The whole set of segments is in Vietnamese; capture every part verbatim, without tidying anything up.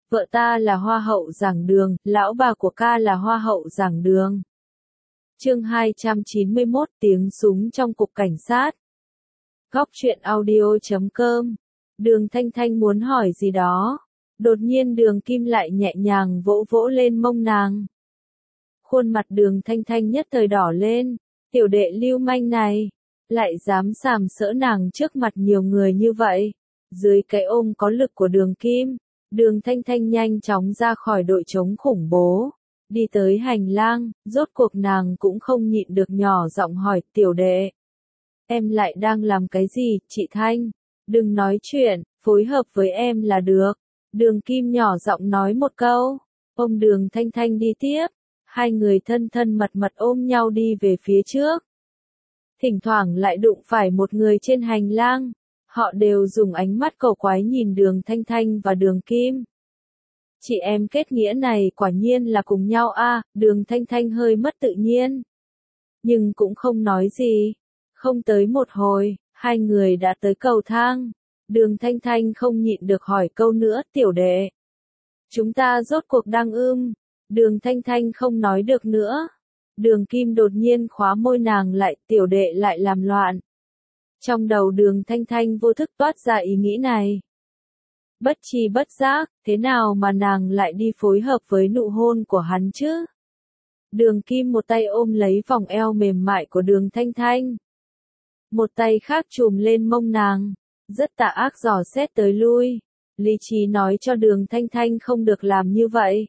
vợ ta là hoa hậu giảng đường, lão bà của ca là hoa hậu giảng đường. Chương hai trăm chín mươi mốt tiếng súng trong cục cảnh sát. Góc truyện audio chấm com. Đường Thanh Thanh muốn hỏi gì đó. Đột nhiên Đường Kim lại nhẹ nhàng vỗ vỗ lên mông nàng. Khuôn mặt Đường Thanh Thanh nhất thời đỏ lên. Tiểu đệ lưu manh này, lại dám sàm sỡ nàng trước mặt nhiều người như vậy. Dưới cái ôm có lực của Đường Kim, Đường Thanh Thanh nhanh chóng ra khỏi đội chống khủng bố. Đi tới hành lang, rốt cuộc nàng cũng không nhịn được nhỏ giọng hỏi tiểu đệ. Em lại đang làm cái gì, chị Thanh? Đừng nói chuyện, phối hợp với em là được. Đường Kim nhỏ giọng nói một câu. Ôm Đường Thanh Thanh đi tiếp. Hai người thân thân mật mật ôm nhau đi về phía trước. Thỉnh thoảng lại đụng phải một người trên hành lang. Họ đều dùng ánh mắt cầu quái nhìn Đường Thanh Thanh và Đường Kim. Chị em kết nghĩa này quả nhiên là cùng nhau a. À, Đường Thanh Thanh hơi mất tự nhiên. Nhưng cũng không nói gì. Không tới một hồi, hai người đã tới cầu thang. Đường Thanh Thanh không nhịn được hỏi câu nữa, tiểu đệ. Chúng ta rốt cuộc đang ưm. Đường Thanh Thanh không nói được nữa. Đường Kim đột nhiên khóa môi nàng lại, tiểu đệ lại làm loạn. Trong đầu Đường Thanh Thanh vô thức toát ra ý nghĩ này. Bất tri bất giác, thế nào mà nàng lại đi phối hợp với nụ hôn của hắn chứ? Đường Kim một tay ôm lấy vòng eo mềm mại của Đường Thanh Thanh. Một tay khác chùm lên mông nàng, rất tà ác dò xét tới lui. Lý trí nói cho Đường Thanh Thanh không được làm như vậy.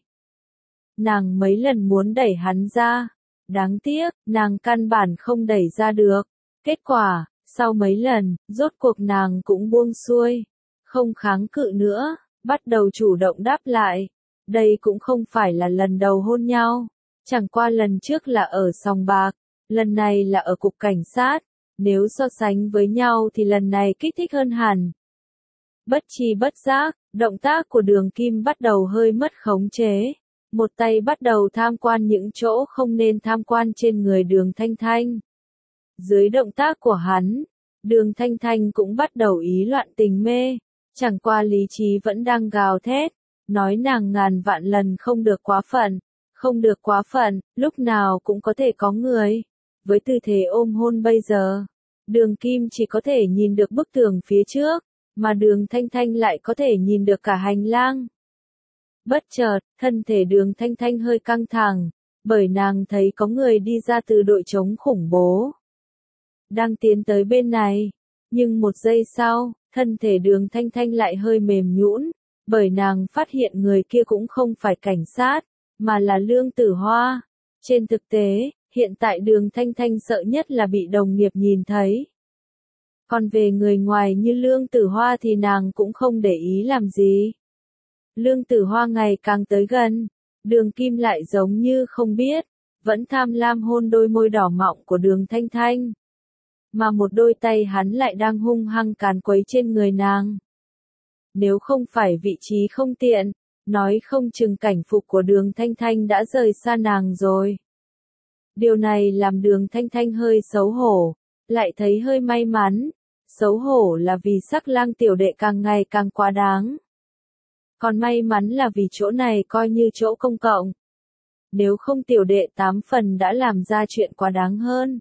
Nàng mấy lần muốn đẩy hắn ra. Đáng tiếc, nàng căn bản không đẩy ra được. Kết quả, sau mấy lần, rốt cuộc nàng cũng buông xuôi. Không kháng cự nữa, bắt đầu chủ động đáp lại. Đây cũng không phải là lần đầu hôn nhau. Chẳng qua lần trước là ở sòng bạc, lần này là ở cục cảnh sát. Nếu so sánh với nhau thì lần này kích thích hơn hẳn. Bất tri bất giác, động tác của Đường Kim bắt đầu hơi mất khống chế. Một tay bắt đầu tham quan những chỗ không nên tham quan trên người Đường Thanh Thanh. Dưới động tác của hắn, Đường Thanh Thanh cũng bắt đầu ý loạn tình mê. Chẳng qua lý trí vẫn đang gào thét, nói nàng ngàn vạn lần không được quá phận, không được quá phận, lúc nào cũng có thể có người. Với tư thế ôm hôn bây giờ, Đường Kim chỉ có thể nhìn được bức tường phía trước, mà Đường Thanh Thanh lại có thể nhìn được cả hành lang. Bất chợt, thân thể Đường Thanh Thanh hơi căng thẳng, bởi nàng thấy có người đi ra từ đội chống khủng bố. Đang tiến tới bên này, nhưng một giây sau, thân thể Đường Thanh Thanh lại hơi mềm nhũn, bởi nàng phát hiện người kia cũng không phải cảnh sát, mà là Lương Tử Hoa. Trên thực tế, hiện tại Đường Thanh Thanh sợ nhất là bị đồng nghiệp nhìn thấy. Còn về người ngoài như Lương Tử Hoa thì nàng cũng không để ý làm gì. Lương Tử Hoa ngày càng tới gần, Đường Kim lại giống như không biết, vẫn tham lam hôn đôi môi đỏ mọng của Đường Thanh Thanh. Mà một đôi tay hắn lại đang hung hăng càn quấy trên người nàng. Nếu không phải vị trí không tiện, nói không chừng cảnh phục của Đường Thanh Thanh đã rời xa nàng rồi. Điều này làm Đường Thanh Thanh hơi xấu hổ, lại thấy hơi may mắn. Xấu hổ là vì sắc lang tiểu đệ càng ngày càng quá đáng. Còn may mắn là vì chỗ này coi như chỗ công cộng. Nếu không tiểu đệ tám phần đã làm ra chuyện quá đáng hơn.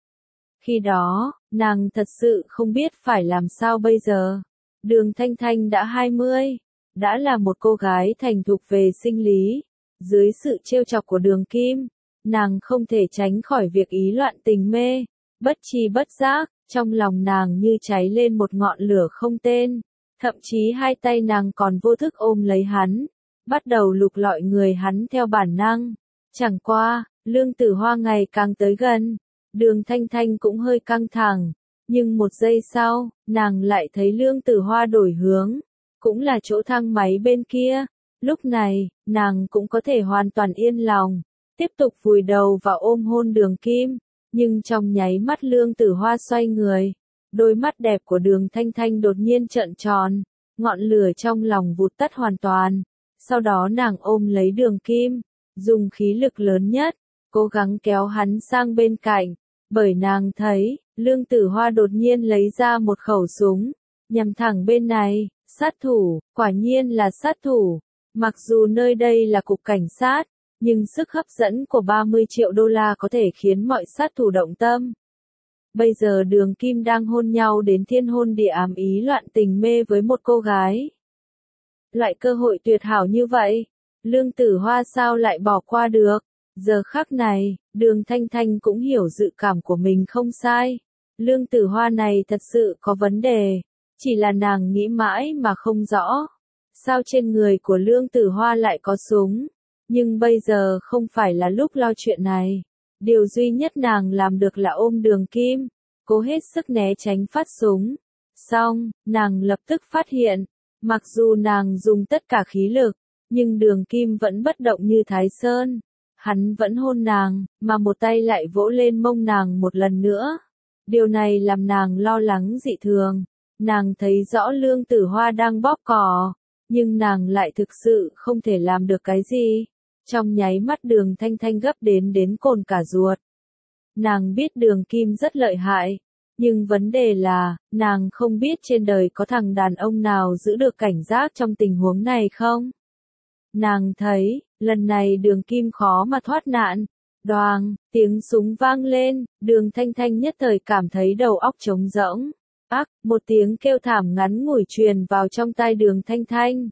Khi đó, nàng thật sự không biết phải làm sao bây giờ. Đường Thanh Thanh đã hai mươi, đã là một cô gái thành thục về sinh lý. Dưới sự trêu chọc của Đường Kim, nàng không thể tránh khỏi việc ý loạn tình mê. Bất tri bất giác, trong lòng nàng như cháy lên một ngọn lửa không tên. Thậm chí hai tay nàng còn vô thức ôm lấy hắn, bắt đầu lục lọi người hắn theo bản năng. Chẳng qua, Lương Tử Hoa ngày càng tới gần, Đường Thanh Thanh cũng hơi căng thẳng, nhưng một giây sau, nàng lại thấy Lương Tử Hoa đổi hướng, cũng là chỗ thang máy bên kia. Lúc này, nàng cũng có thể hoàn toàn yên lòng, tiếp tục vùi đầu vào ôm hôn Đường Kim, nhưng trong nháy mắt Lương Tử Hoa xoay người. Đôi mắt đẹp của Đường Thanh Thanh đột nhiên trợn tròn, ngọn lửa trong lòng vụt tắt hoàn toàn. Sau đó nàng ôm lấy Đường Kim, dùng khí lực lớn nhất, cố gắng kéo hắn sang bên cạnh, bởi nàng thấy, Lương Tử Hoa đột nhiên lấy ra một khẩu súng, nhằm thẳng bên này, sát thủ, quả nhiên là sát thủ. Mặc dù nơi đây là cục cảnh sát, nhưng sức hấp dẫn của ba mươi triệu đô la có thể khiến mọi sát thủ động tâm. Bây giờ Đường Kim đang hôn nhau đến thiên hôn địa ám ý loạn tình mê với một cô gái. Loại cơ hội tuyệt hảo như vậy, Lương Tử Hoa sao lại bỏ qua được? Giờ khắc này, Đường Thanh Thanh cũng hiểu dự cảm của mình không sai. Lương Tử Hoa này thật sự có vấn đề, chỉ là nàng nghĩ mãi mà không rõ. Sao trên người của Lương Tử Hoa lại có súng? Nhưng bây giờ không phải là lúc lo chuyện này. Điều duy nhất nàng làm được là ôm Đường Kim, cố hết sức né tránh phát súng. Xong, nàng lập tức phát hiện, mặc dù nàng dùng tất cả khí lực, nhưng Đường Kim vẫn bất động như Thái Sơn. Hắn vẫn hôn nàng, mà một tay lại vỗ lên mông nàng một lần nữa. Điều này làm nàng lo lắng dị thường. Nàng thấy rõ Lương Tử Hoa đang bóp cò, nhưng nàng lại thực sự không thể làm được cái gì. Trong nháy mắt Đường Thanh Thanh gấp đến đến cồn cả ruột. Nàng biết Đường Kim rất lợi hại, nhưng vấn đề là, nàng không biết trên đời có thằng đàn ông nào giữ được cảnh giác trong tình huống này không? Nàng thấy, lần này Đường Kim khó mà thoát nạn. Đoàng, tiếng súng vang lên, Đường Thanh Thanh nhất thời cảm thấy đầu óc trống rỗng. Ác, một tiếng kêu thảm ngắn ngủi truyền vào trong tai Đường Thanh Thanh.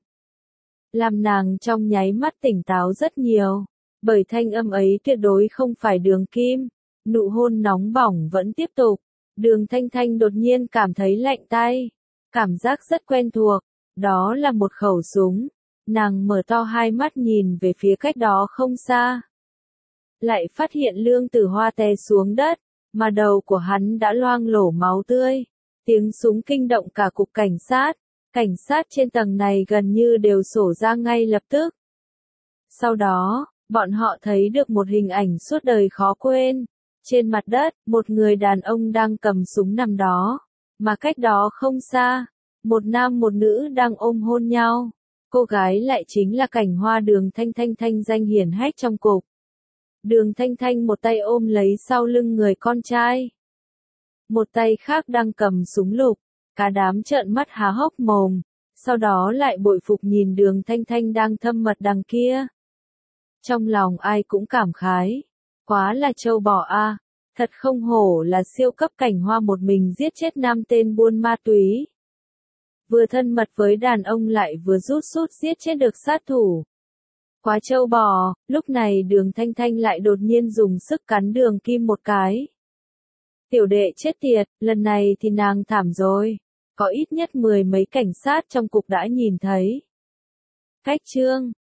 Làm nàng trong nháy mắt tỉnh táo rất nhiều, bởi thanh âm ấy tuyệt đối không phải Đường Kim. Nụ hôn nóng bỏng vẫn tiếp tục. Đường Thanh Thanh đột nhiên cảm thấy lạnh tay. Cảm giác rất quen thuộc. Đó là một khẩu súng. Nàng mở to hai mắt nhìn về phía cách đó không xa. Lại phát hiện Lương Tử Hoa té xuống đất, mà đầu của hắn đã loang lổ máu tươi. Tiếng súng kinh động cả cục cảnh sát. Cảnh sát trên tầng này gần như đều sổ ra ngay lập tức. Sau đó, bọn họ thấy được một hình ảnh suốt đời khó quên. Trên mặt đất, một người đàn ông đang cầm súng nằm đó. Mà cách đó không xa, một nam một nữ đang ôm hôn nhau. Cô gái lại chính là Cảnh Hoa Đường Thanh Thanh thanh danh hiển hách trong cục. Đường Thanh Thanh một tay ôm lấy sau lưng người con trai. Một tay khác đang cầm súng lục. Cả đám trợn mắt há hốc mồm. Sau đó lại bội phục nhìn Đường Thanh Thanh đang thâm mật đằng kia. Trong lòng ai cũng cảm khái. Quá là trâu bò a, thật không hổ là siêu cấp Cảnh Hoa một mình giết chết năm tên buôn ma túy. Vừa thân mật với đàn ông lại vừa rút sút giết chết được sát thủ. Quá trâu bò, lúc này Đường Thanh Thanh lại đột nhiên dùng sức cắn Đường Kim một cái. Tiểu đệ chết tiệt, lần này thì nàng thảm rồi. Có ít nhất mười mấy cảnh sát trong cục đã nhìn thấy. Cách chương